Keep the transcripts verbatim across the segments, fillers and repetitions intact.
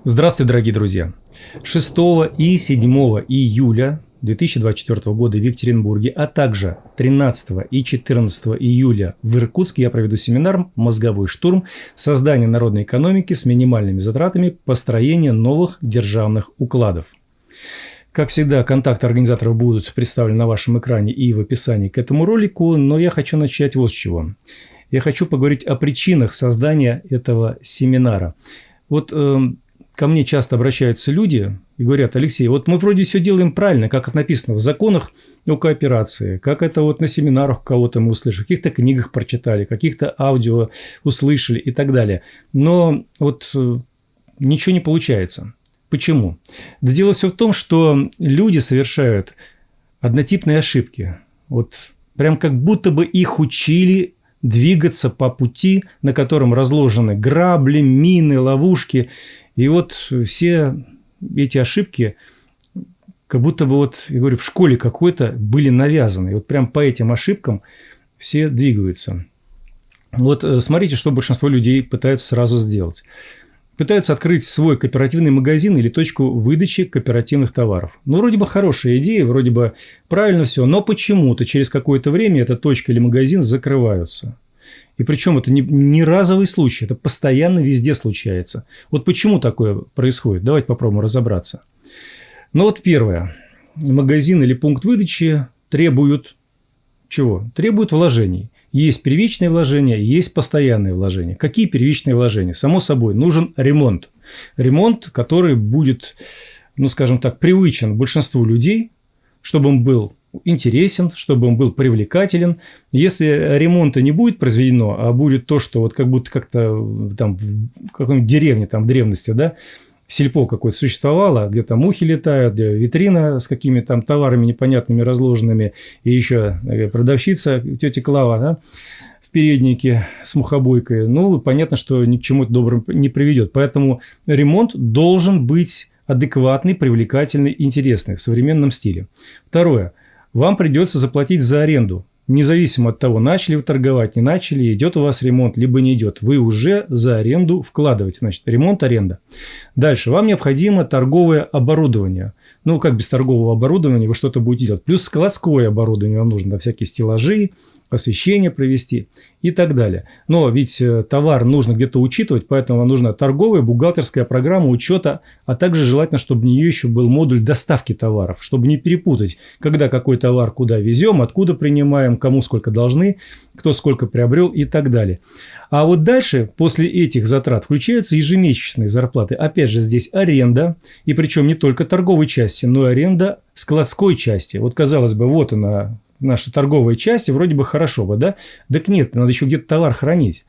Здравствуйте, дорогие друзья! шестого и седьмого июля две тысячи двадцать четвёртого года в Екатеринбурге, а также тринадцатого и четырнадцатого июля в Иркутске я проведу семинар «Мозговой штурм. Создание народной экономики с минимальными затратами. Построение новых державных укладов». Как всегда, контакты организаторов будут представлены на вашем экране и в описании к этому ролику, но я хочу начать вот с чего. Я хочу поговорить о причинах создания этого семинара. Вот э, ко мне часто обращаются люди и говорят: Алексей, вот мы вроде все делаем правильно, как это написано в законах о кооперации, как это вот на семинарах у кого-то мы услышали, в каких-то книгах прочитали, каких-то аудио услышали и так далее. Но вот э, ничего не получается. Почему? Да дело все в том, что люди совершают однотипные ошибки. Вот прям как будто бы их учили двигаться по пути, на котором разложены грабли, мины, ловушки. И вот все эти ошибки, как будто бы вот, я говорю, в школе какой-то были навязаны. И вот прям по этим ошибкам все двигаются. Вот смотрите, что большинство людей пытаются сразу сделать. Пытаются открыть свой кооперативный магазин или точку выдачи кооперативных товаров. Ну, вроде бы хорошая идея, вроде бы правильно все, но почему-то через какое-то время эта точка или магазин закрываются. И причем это не, не разовый случай, это постоянно везде случается. Вот почему такое происходит? Давайте попробуем разобраться. Ну вот первое. Магазин или пункт выдачи требуют чего? Требуют вложений. Есть первичные вложения, есть постоянные вложения. Какие первичные вложения? Само собой, нужен ремонт. Ремонт, который будет, ну, скажем так, привычен большинству людей, чтобы он был интересен, чтобы он был привлекателен. Если ремонта не будет произведено, а будет то, что вот как будто как-то там в какой-нибудь деревне, там в древности, да, сельпо какое-то существовало, где там мухи летают, где витрина с какими-то там товарами непонятными разложенными, и еще продавщица, тетя Клава, да, в переднике с мухобойкой. Ну, понятно, что ни к чему доброму не приведет. Поэтому ремонт должен быть адекватный, привлекательный, интересный в современном стиле. Второе. Вам придется заплатить за аренду. Независимо от того, начали вы торговать, не начали, идет у вас ремонт, либо не идет. Вы уже за аренду вкладываете. Значит, ремонт, аренда. Дальше. Вам необходимо торговое оборудование. Ну, как без торгового оборудования вы что-то будете делать. Плюс складское оборудование вам нужно. Да, всякие стеллажи, освещение провести и так далее. Но ведь товар нужно где-то учитывать, поэтому вам нужна торговая, бухгалтерская программа учета, а также желательно, чтобы в нее еще был модуль доставки товаров, чтобы не перепутать, когда какой товар куда везем, откуда принимаем, кому сколько должны, кто сколько приобрел и так далее. А вот дальше, после этих затрат, включаются ежемесячные зарплаты. Опять же, здесь аренда, и причем не только торговой части, но и аренда складской части. Вот, казалось бы, вот она, наша торговая часть, вроде бы хорошо бы, да? Так нет, надо еще где-то товар хранить.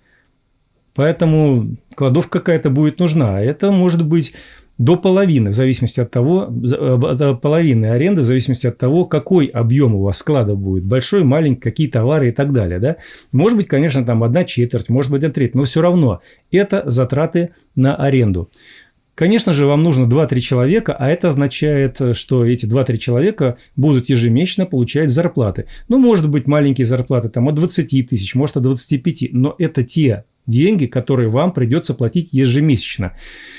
Поэтому кладовка какая-то будет нужна. А это может быть до половины, в зависимости от того, до половины аренды, в зависимости от того, какой объем у вас склада будет. Большой, маленький, какие товары и так далее. Да? Может быть, конечно, там одна четверть, может быть, одна треть, но все равно это затраты на аренду. Конечно же, вам нужно два-три человека, а это означает, что эти два-три человека будут ежемесячно получать зарплаты. Ну, может быть, маленькие зарплаты там от двадцати тысяч, может, от двадцати пяти, но это те деньги, которые вам придется платить ежемесячно.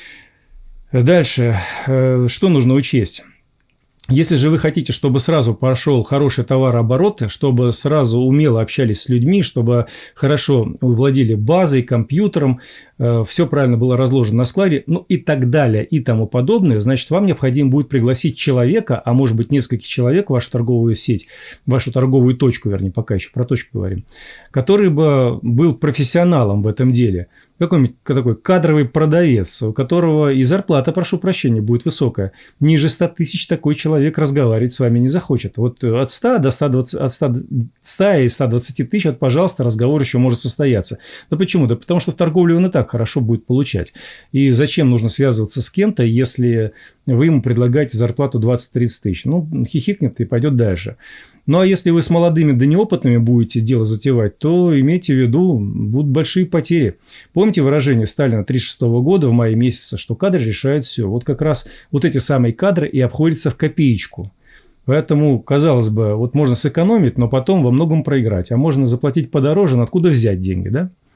Дальше, что нужно учесть? Если же вы хотите, чтобы сразу пошел хороший товарооборот, чтобы сразу умело общались с людьми, чтобы хорошо владели базой, компьютером, все правильно было разложено на складе, ну и так далее и тому подобное, значит, вам необходимо будет пригласить человека, а может быть нескольких человек в вашу торговую сеть, в вашу торговую точку, вернее, пока еще про точку говорим, который бы был профессионалом в этом деле. Какой-нибудь такой кадровый продавец, у которого и зарплата, прошу прощения, будет высокая. Ниже ста тысяч такой человек разговаривать с вами не захочет. Вот от ста до ста двадцати, от ста и ста двадцати тысяч, вот, пожалуйста, разговор еще может состояться. Да почему? Да потому что в торговле он и так хорошо будет получать. И зачем нужно связываться с кем-то, если вы ему предлагаете зарплату двадцать-тридцать тысяч? Ну, хихикнет и пойдет дальше. Ну, а если вы с молодыми да неопытными будете дело затевать, то имейте в виду, будут большие потери. Помните выражение Сталина тысяча девятьсот тридцать шестого года в мае месяце, что кадры решают все. Вот как раз вот эти самые кадры и обходятся в копеечку. Поэтому, казалось бы, вот можно сэкономить, но потом во многом проиграть. А можно заплатить подороже, но откуда взять деньги, да?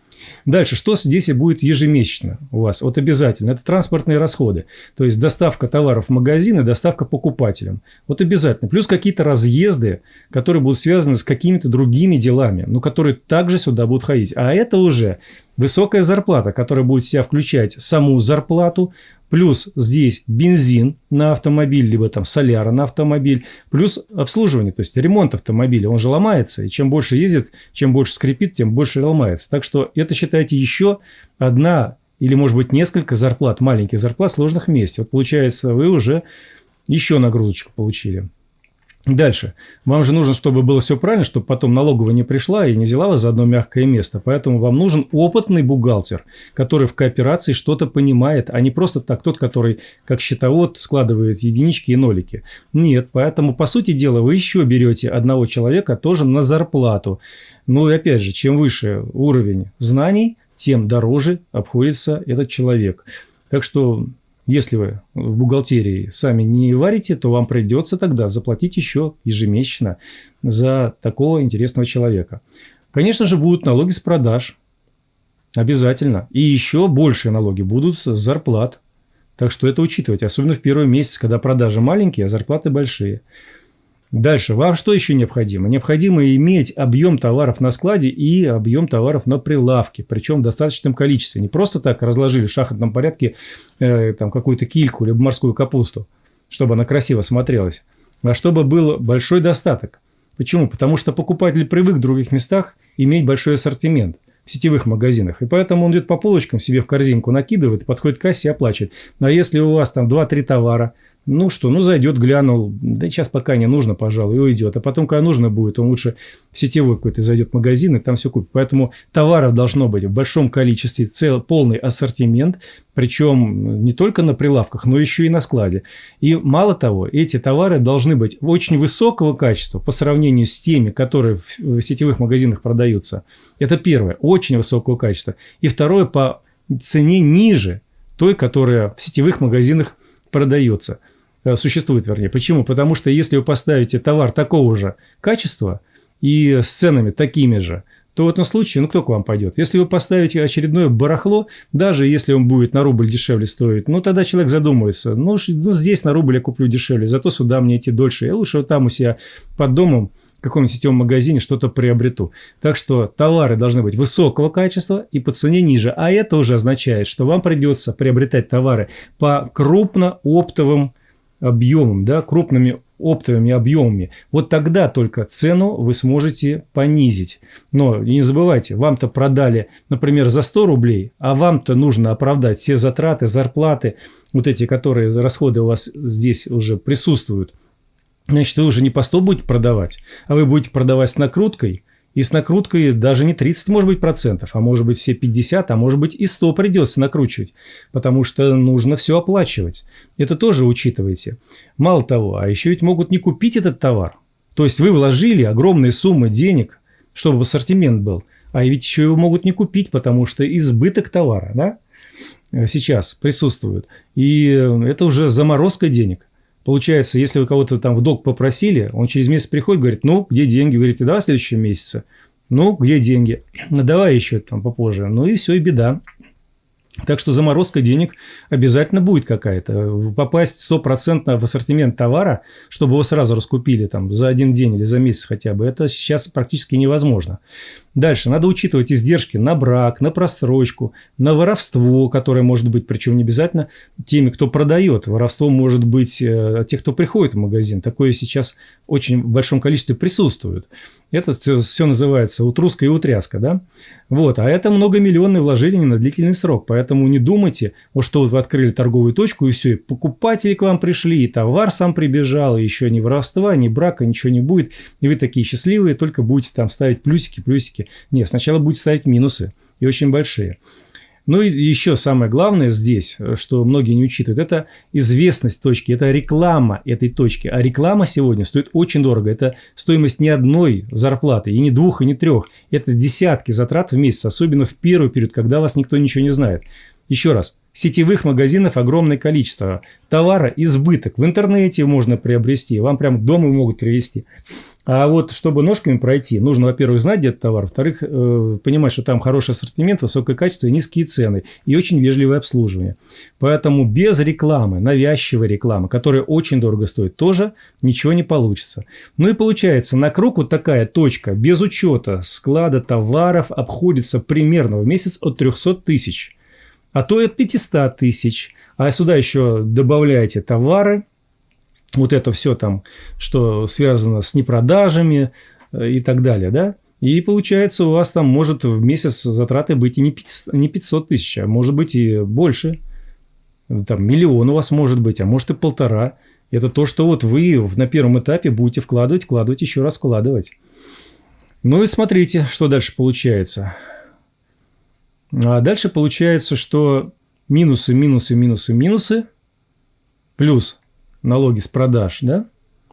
Дальше, что здесь и будет ежемесячно у вас? Вот обязательно. Это транспортные расходы. То есть доставка товаров в магазин и доставка покупателям. Вот обязательно. Плюс какие-то разъезды, которые будут связаны с какими-то другими делами, но которые также сюда будут ходить. А это уже высокая зарплата, которая будет в себя включать саму зарплату, плюс здесь бензин на автомобиль, либо там соляра на автомобиль, плюс обслуживание, то есть ремонт автомобиля. Он же ломается, и чем больше ездит, чем больше скрипит, тем больше ломается. Так что это, считайте, еще одна или, может быть, несколько зарплат, маленьких зарплат, сложных вместе. Вот получается, вы уже еще нагрузочку получили. Дальше. Вам же нужно, чтобы было все правильно, чтобы потом налоговая не пришла и не взяла вас за одно мягкое место. Поэтому вам нужен опытный бухгалтер, который в кооперации что-то понимает, а не просто так тот, который как счетовод складывает единички и нолики. Нет, поэтому, по сути дела, вы еще берете одного человека тоже на зарплату. Ну и опять же, чем выше уровень знаний, тем дороже обходится этот человек. Так что... Если вы в бухгалтерии сами не варите, то вам придется тогда заплатить еще ежемесячно за такого интересного человека. Конечно же, будут налоги с продаж. Обязательно. И еще большие налоги будут с зарплат. Так что это учитывать. Особенно в первый месяц, когда продажи маленькие, а зарплаты большие. Дальше. Вам что еще необходимо? Необходимо иметь объем товаров на складе и объем товаров на прилавке. Причем в достаточном количестве. Не просто так разложили в шахматном порядке э, там, какую-то кильку либо морскую капусту, чтобы она красиво смотрелась. А чтобы был большой достаток. Почему? Потому что покупатель привык в других местах иметь большой ассортимент в сетевых магазинах. И поэтому он идет по полочкам себе в корзинку накидывает, подходит к кассе и оплачивает. А если у вас там два-три товара, ну что, ну зайдет, глянул, да сейчас пока не нужно, пожалуй, и уйдет. А потом, когда нужно будет, он лучше в сетевой какой-то зайдет в магазин и там все купит. Поэтому товаров должно быть в большом количестве, цел, полный ассортимент, причем не только на прилавках, но еще и на складе. И мало того, эти товары должны быть очень высокого качества по сравнению с теми, которые в, в сетевых магазинах продаются. Это первое, очень высокого качества. И второе, по цене ниже той, которая в сетевых магазинах продается. Существует, вернее. Почему? Потому что если вы поставите товар такого же качества и с ценами такими же, то в этом случае, ну, кто к вам пойдет? Если вы поставите очередное барахло, даже если он будет на рубль дешевле стоить, ну, тогда человек задумается. Ну, ну здесь на рубль я куплю дешевле, зато сюда мне идти дольше. Я лучше вот там у себя под домом в каком-нибудь сетевом магазине что-то приобрету. Так что товары должны быть высокого качества и по цене ниже. А это уже означает, что вам придется приобретать товары по крупно-оптовым объемам, да, крупными оптовыми объемами. Вот тогда только цену вы сможете понизить. Но не забывайте, вам-то продали, например, за сто рублей, а вам-то нужно оправдать все затраты, зарплаты, вот эти, которые расходы у вас здесь уже присутствуют. Значит, вы уже не по сто будете продавать, а вы будете продавать с накруткой. И с накруткой даже не тридцать, может быть, процентов, а может быть, все пятьдесят, а может быть, и сто придется накручивать. Потому что нужно все оплачивать. Это тоже учитывайте. Мало того, а еще ведь могут не купить этот товар. То есть, вы вложили огромные суммы денег, чтобы ассортимент был. А ведь еще его могут не купить, потому что избыток товара, да, сейчас присутствует. И это уже заморозка денег. Получается, если вы кого-то там в долг попросили, он через месяц приходит, говорит, ну, где деньги? Говорите, давай в следующем месяце. Ну, где деньги? Ну, давай еще там попозже. Ну, и все, и беда. Так что заморозка денег обязательно будет какая-то. Попасть стопроцентно в ассортимент товара, чтобы его сразу раскупили там, за один день или за месяц хотя бы, это сейчас практически невозможно. Дальше. Надо учитывать издержки на брак, на просрочку, на воровство, которое может быть, причем не обязательно теми, кто продает. Воровство может быть э, тех, кто приходит в магазин. Такое сейчас очень в большом количестве присутствует. Это все называется утруска и утряска, да? Вот. А это многомиллионные вложения на длительный срок. Поэтому не думайте, вот что вот вы открыли торговую точку, и все, и покупатели к вам пришли, и товар сам прибежал, и еще ни воровства, ни брака, ничего не будет. И вы такие счастливые, только будете там ставить плюсики, плюсики. Нет, сначала будете ставить минусы, и очень большие. Ну и еще самое главное здесь, что многие не учитывают, это известность точки, это реклама этой точки. А реклама сегодня стоит очень дорого. Это стоимость не одной зарплаты, и не двух, и не трех. Это десятки затрат в месяц, особенно в первый период, когда вас никто ничего не знает. Еще раз, сетевых магазинов огромное количество. Товара избыток. В интернете можно приобрести. Вам прямо к дому могут привезти. А вот чтобы ножками пройти, нужно, во-первых, знать, где этот товар. Во-вторых, э, понимать, что там хороший ассортимент, высокое качество и низкие цены. И очень вежливое обслуживание. Поэтому без рекламы, навязчивой рекламы, которая очень дорого стоит, тоже ничего не получится. Ну и получается, на круг вот такая точка без учета склада товаров обходится примерно в месяц от трехсот тысяч. А то и от пятисот тысяч. А сюда еще добавляете товары. Вот это все там, что связано с непродажами и так далее, да? И получается, у вас там может в месяц затраты быть и не пятьсот тысяч, а может быть и больше. Там миллион у вас может быть, а может и полтора. Это то, что вот вы на первом этапе будете вкладывать, вкладывать, еще раз вкладывать. Ну и смотрите, что дальше получается. А дальше получается, что минусы, минусы, минусы, минусы, плюс налоги с продаж, да?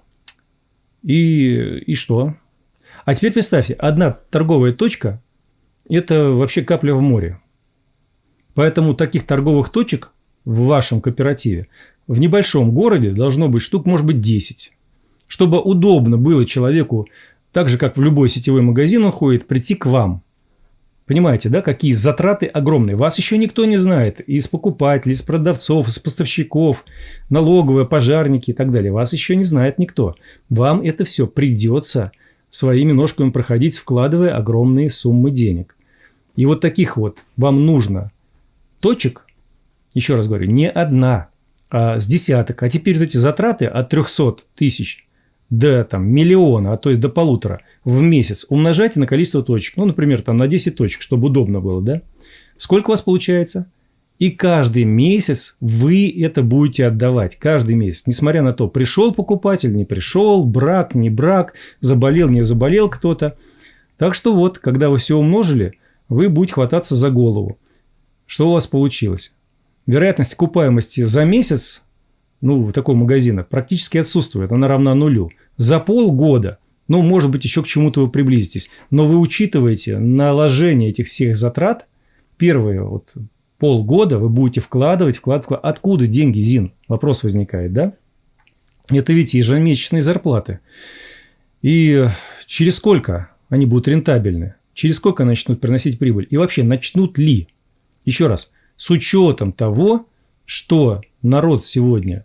И, и что? А теперь представьте, одна торговая точка – это вообще капля в море. Поэтому таких торговых точек в вашем кооперативе в небольшом городе должно быть штук, может быть, десять. Чтобы удобно было человеку, так же, как в любой сетевой магазин он ходит, прийти к вам. Понимаете, да, какие затраты огромные. Вас еще никто не знает. Из покупателей, из продавцов, из поставщиков, налоговые, пожарники и так далее. Вас еще не знает никто. Вам это все придется своими ножками проходить, вкладывая огромные суммы денег. И вот таких вот вам нужно точек, еще раз говорю, не одна, а с десяток. А теперь вот эти затраты от трехсот тысяч до там, миллиона, а то и до полутора в месяц умножайте на количество точек. Ну, например, там, на десять точек, чтобы удобно было, да? Сколько у вас получается? И каждый месяц вы это будете отдавать. Каждый месяц. Несмотря на то, пришел покупатель, не пришел, брак, не брак, заболел, не заболел кто-то. Так что вот, когда вы все умножили, вы будете хвататься за голову. Что у вас получилось? Вероятность окупаемости за месяц, ну, такого магазина, практически отсутствует. Она равна нулю. За полгода, ну, может быть, еще к чему-то вы приблизитесь. Но вы учитываете наложение этих всех затрат. Первые вот полгода вы будете вкладывать, вкладывать. Откуда деньги, Зин? Вопрос возникает, да? Это ведь ежемесячные зарплаты. И через сколько они будут рентабельны? Через сколько начнут приносить прибыль? И вообще, начнут ли? Еще раз. С учетом того, что народ сегодня,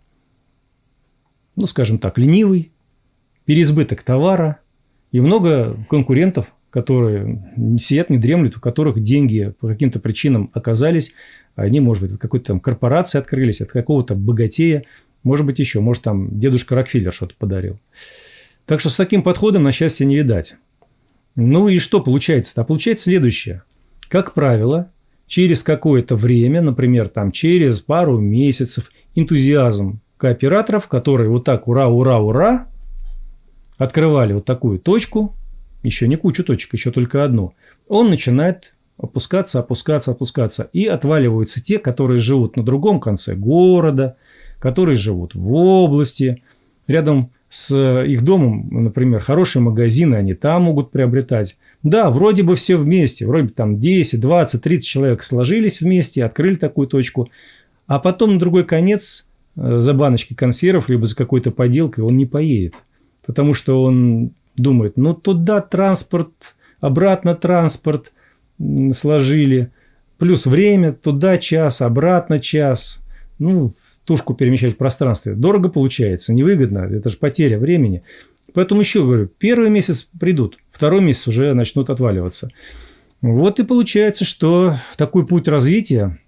ну, скажем так, ленивый, переизбыток товара и много конкурентов, которые сидят, не дремлют, у которых деньги по каким-то причинам оказались, они, может быть, от какой-то там корпорации открылись, от какого-то богатея, может быть, еще, может, там дедушка Рокфеллер что-то подарил. Так что с таким подходом на счастье не видать. Ну и что получается-то? А получается следующее. Как правило, через какое-то время, например, там через пару месяцев, энтузиазм кооператоров, которые вот так ура, ура, ура, открывали вот такую точку, еще не кучу точек, еще только одну, он начинает опускаться, опускаться, опускаться. И отваливаются те, которые живут на другом конце города, которые живут в области, рядом с их домом, например, хорошие магазины, они там могут приобретать. Да, вроде бы все вместе, вроде бы там десять, двадцать, тридцать человек сложились вместе, открыли такую точку, а потом на другой конец за баночкой консервов, либо за какой-то поделкой он не поедет. Потому что он думает, ну туда транспорт, обратно транспорт сложили, плюс время, туда час, обратно час, ну, тушку перемещать в пространстве. Дорого получается, невыгодно, это же потеря времени. Поэтому еще говорю, первый месяц придут, второй месяц уже начнут отваливаться. Вот и получается, что такой путь развития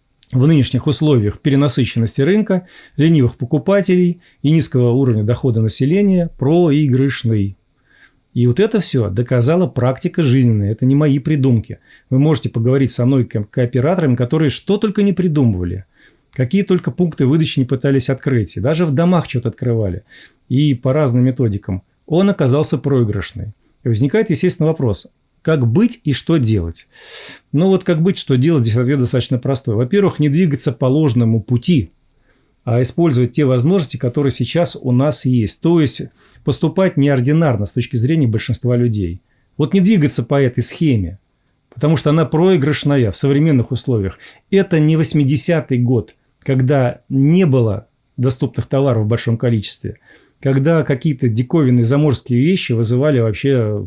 в нынешних условиях перенасыщенности рынка, ленивых покупателей и низкого уровня дохода населения проигрышный. И вот это все доказала практика жизненная. Это не мои придумки. Вы можете поговорить со мной кооператорами, которые что только не придумывали. Какие только пункты выдачи не пытались открыть. И даже в домах что-то открывали. И по разным методикам. Он оказался проигрышный. И возникает, естественно, вопрос. Как быть и что делать? Ну вот как быть, что делать, здесь ответ достаточно простой. Во-первых, не двигаться по ложному пути, а использовать те возможности, которые сейчас у нас есть. То есть поступать неординарно с точки зрения большинства людей. Вот не двигаться по этой схеме. потому что она проигрышная в современных условиях. Это не восьмидесятый год, когда не было доступных товаров в большом количестве, когда какие-то диковинные заморские вещи вызывали вообще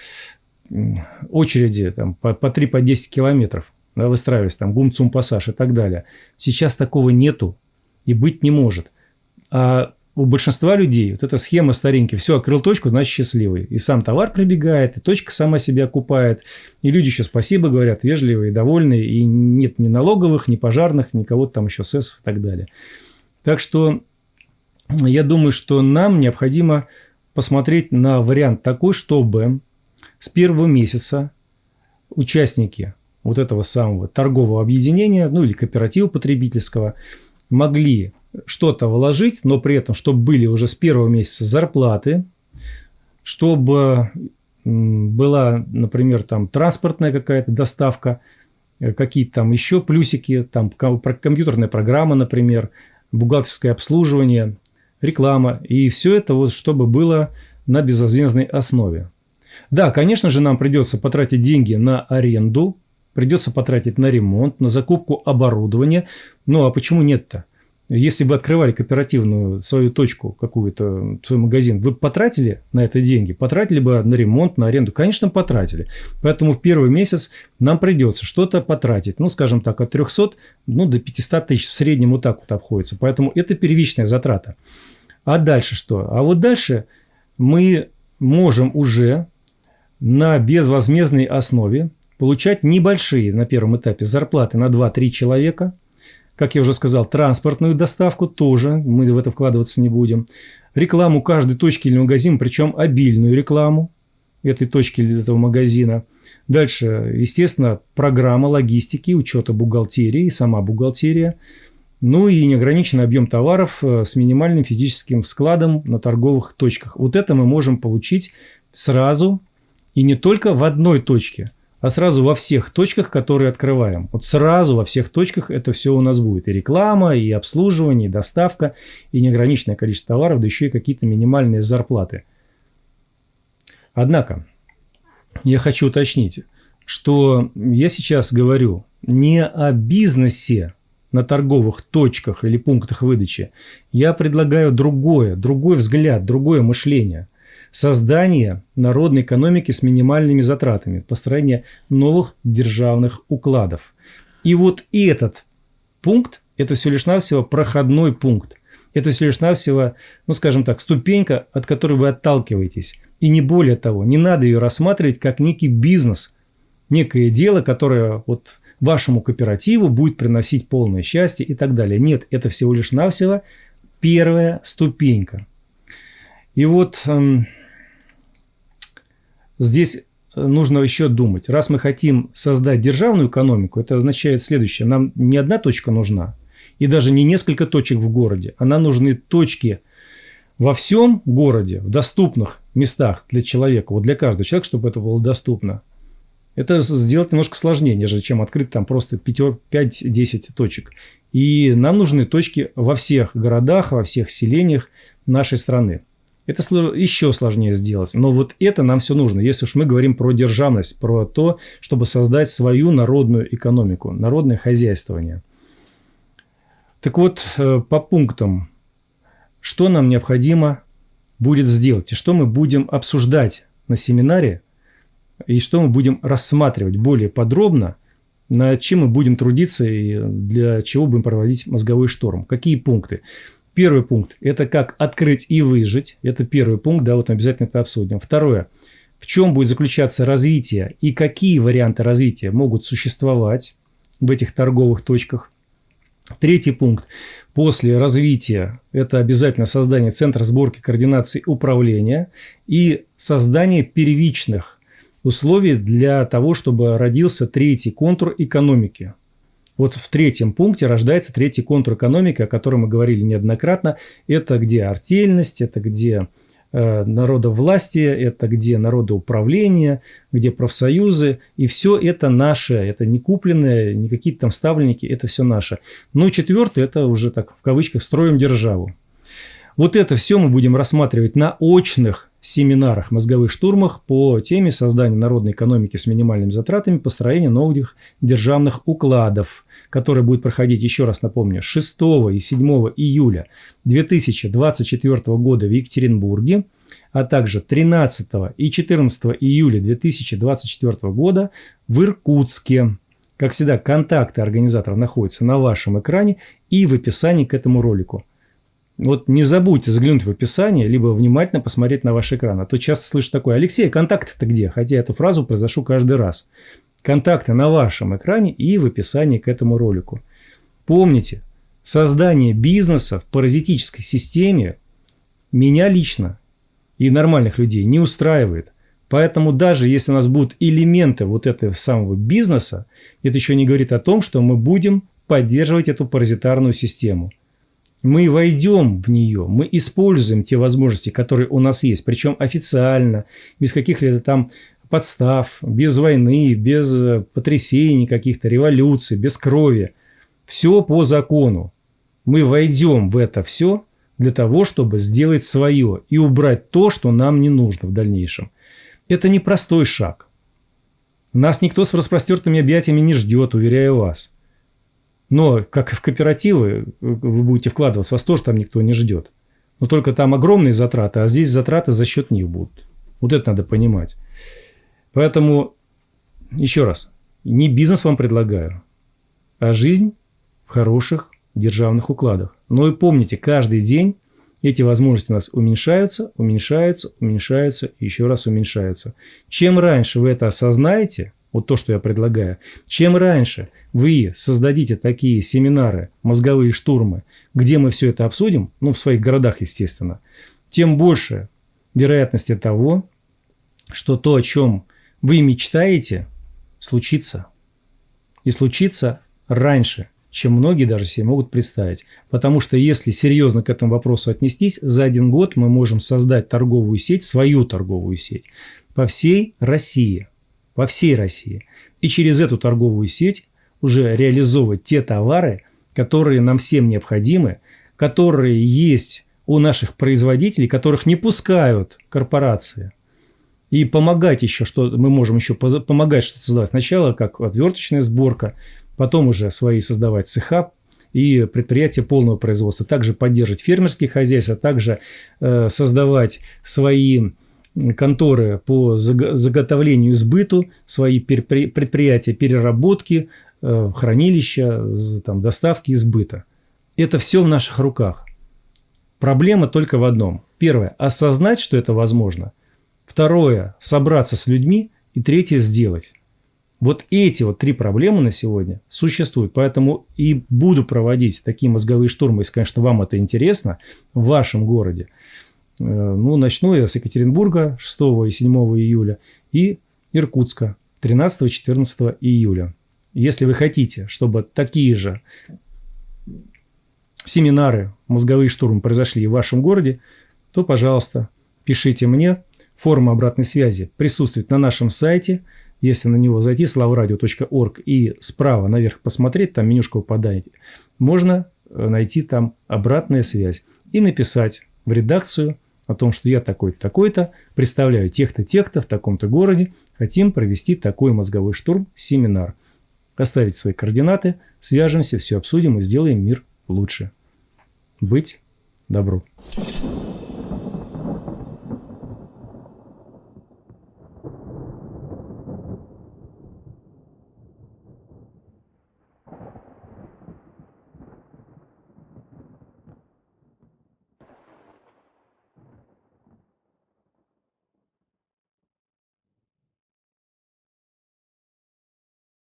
очереди там, по, по три десять километров, да, выстраивались, там, гум-цум-пассаж и так далее. Сейчас такого нету и быть не может. А у большинства людей вот эта схема старенькая. Все, открыл точку, значит счастливый. И сам товар прибегает, и точка сама себя окупает. И люди еще спасибо говорят, вежливые, довольные. И нет ни налоговых, ни пожарных, ни кого-то там еще сэсов и так далее. Так что я думаю, что нам необходимо посмотреть на вариант такой, чтобы с первого месяца участники вот этого самого торгового объединения, ну или кооператива потребительского, могли что-то вложить, но при этом, чтобы были уже с первого месяца зарплаты, чтобы была, например, там транспортная какая-то доставка, какие-то там еще плюсики, там компьютерная программа, например, бухгалтерское обслуживание, реклама. И все это вот чтобы было на безвозмездной основе. Да, конечно же, нам придется потратить деньги на аренду, придется потратить на ремонт, на закупку оборудования. Ну, а почему нет-то? Если вы открывали кооперативную свою точку, какую-то, свой магазин, вы потратили на это деньги? Потратили бы на ремонт, на аренду? Конечно, потратили. Поэтому в первый месяц нам придется что-то потратить. Ну, скажем так, от трехсот ну, до пятисот тысяч в среднем вот так вот обходится. Поэтому это первичная затрата. А дальше что? А вот дальше мы можем уже на безвозмездной основе получать небольшие на первом этапе зарплаты на два-три человека. Как я уже сказал, транспортную доставку тоже, мы в это вкладываться не будем. Рекламу каждой точки или магазина, причем обильную рекламу этой точки или этого магазина. Дальше, естественно, программа логистики, учета бухгалтерии, сама бухгалтерия. Ну и неограниченный объем товаров с минимальным физическим складом на торговых точках. Вот это мы можем получить сразу и не только в одной точке, а сразу во всех точках, которые открываем. Вот сразу во всех точках это все у нас будет. И реклама, и обслуживание, и доставка, и неограниченное количество товаров, да еще и какие-то минимальные зарплаты. Однако, я хочу уточнить, что я сейчас говорю не о бизнесе на торговых точках или пунктах выдачи. Я предлагаю другое, другой взгляд, другое мышление. Создание народной экономики с минимальными затратами, построение новых державных укладов. И вот этот пункт, это всего лишь навсего проходной пункт. Это всего лишь навсего, ну скажем так, ступенька, от которой вы отталкиваетесь. И не более того, не надо ее рассматривать как некий бизнес, некое дело, которое вот вашему кооперативу будет приносить полное счастье и так далее. Нет, это всего лишь навсего первая ступенька. И вот эм, здесь нужно еще думать. Раз мы хотим создать державную экономику, это означает следующее. Нам не одна точка нужна, и даже не несколько точек в городе, а нам нужны точки во всем городе, в доступных местах для человека, вот для каждого человека, чтобы это было доступно. Это сделать немножко сложнее, нежели чем открыть там просто пять-десять точек. И нам нужны точки во всех городах, во всех селениях нашей страны. Это еще сложнее сделать. Но вот это нам все нужно, если уж мы говорим про державность, про то, чтобы создать свою народную экономику, народное хозяйствование. Так вот, по пунктам, что нам необходимо будет сделать, и что мы будем обсуждать на семинаре, и что мы будем рассматривать более подробно, над чем мы будем трудиться и для чего будем проводить мозговой шторм. Какие пункты? Первый пункт – это как открыть и выжить. Это первый пункт, да, вот мы обязательно это обсудим. Второе – в чем будет заключаться развитие и какие варианты развития могут существовать в этих торговых точках. Третий пункт. После развития – это обязательно создание центра сборки, координации, управления и создание первичных условий для того, чтобы родился третий контур экономики. Вот в третьем пункте рождается третий контур экономики, о котором мы говорили неоднократно. Это где артельность, это где э, народовластие, это где народоуправление, где профсоюзы. И все это наше, это не купленное, не какие-то там ставленники, это все наше. Ну и четвертое, это уже так в кавычках строим державу. Вот это все мы будем рассматривать на очных семинарах, мозговых штурмах по теме создания народной экономики с минимальными затратами, построения новых державных укладов, который будет проходить, еще раз напомню, шестого и седьмого июля две тысячи двадцать четвёртого года в Екатеринбурге, а также тринадцатого и четырнадцатого июля две тысячи двадцать четвёртого года в Иркутске. Как всегда, контакты организаторов находятся на вашем экране и в описании к этому ролику. Вот не забудьте заглянуть в описание, либо внимательно посмотреть на ваш экран. А то часто слышу такое: Алексей, контакты-то где? Хотя эту фразу произношу каждый раз. Контакты на вашем экране и в описании к этому ролику. Помните, создание бизнеса в паразитической системе меня лично и нормальных людей не устраивает. Поэтому даже если у нас будут элементы вот этого самого бизнеса, это еще не говорит о том, что мы будем поддерживать эту паразитарную систему. Мы войдем в нее, мы используем те возможности, которые у нас есть, причем официально, без каких-либо там подстав, без войны, без потрясений каких-то, революций, без крови. Все по закону. Мы войдем в это все для того, чтобы сделать свое и убрать то, что нам не нужно в дальнейшем. Это непростой шаг. Нас никто с распростертыми объятиями не ждет, уверяю вас. Но, как и в кооперативы, вы будете вкладываться, вас тоже там никто не ждет. Но только там огромные затраты, а здесь затраты за счет них будут. Вот это надо понимать. Поэтому, еще раз, не бизнес вам предлагаю, а жизнь в хороших державных укладах. Но и помните, каждый день эти возможности у нас уменьшаются, уменьшаются, уменьшаются и еще раз уменьшаются. Чем раньше вы это осознаете, вот то, что я предлагаю, чем раньше вы создадите такие семинары, мозговые штурмы, где мы все это обсудим, ну, в своих городах, естественно, тем больше вероятности того, что то, о чем вы мечтаете, случится. И случится раньше, чем многие даже себе могут представить. Потому что если серьезно к этому вопросу отнестись, за один год мы можем создать торговую сеть, свою торговую сеть по всей России. По всей России. И через эту торговую сеть уже реализовывать те товары, которые нам всем необходимы, которые есть у наших производителей, которых не пускают корпорации. И помогать еще, что мы можем еще помогать что-то создавать. Сначала как отверточная сборка, потом уже свои создавать цеха и предприятия полного производства. Также поддерживать фермерские хозяйства, также э, создавать свои конторы по заготовлению и сбыту, свои предприятия переработки, э, хранилища, там, доставки и сбыта. Это все в наших руках. Проблема только в одном. Первое – осознать, что это возможно. Второе – собраться с людьми. И третье – сделать. Вот эти вот три проблемы на сегодня существуют. Поэтому и буду проводить такие мозговые штурмы, если, конечно, вам это интересно, в вашем городе. Ну, начну я с Екатеринбурга шестого и седьмого июля и Иркутска тринадцатого и четырнадцатого июля. Если вы хотите, чтобы такие же семинары, мозговые штурмы произошли в вашем городе, то, пожалуйста, пишите мне. Форма обратной связи присутствует на нашем сайте. Если на него зайти, славрадио точка орг, и справа наверх посмотреть, там менюшка выпадает, можно найти там обратная связь и написать в редакцию о том, что я такой-то, такой-то, представляю тех-то, тех-то в таком-то городе, хотим провести такой мозговой штурм, семинар. Оставить свои координаты, свяжемся, все обсудим и сделаем мир лучше. Быть добру.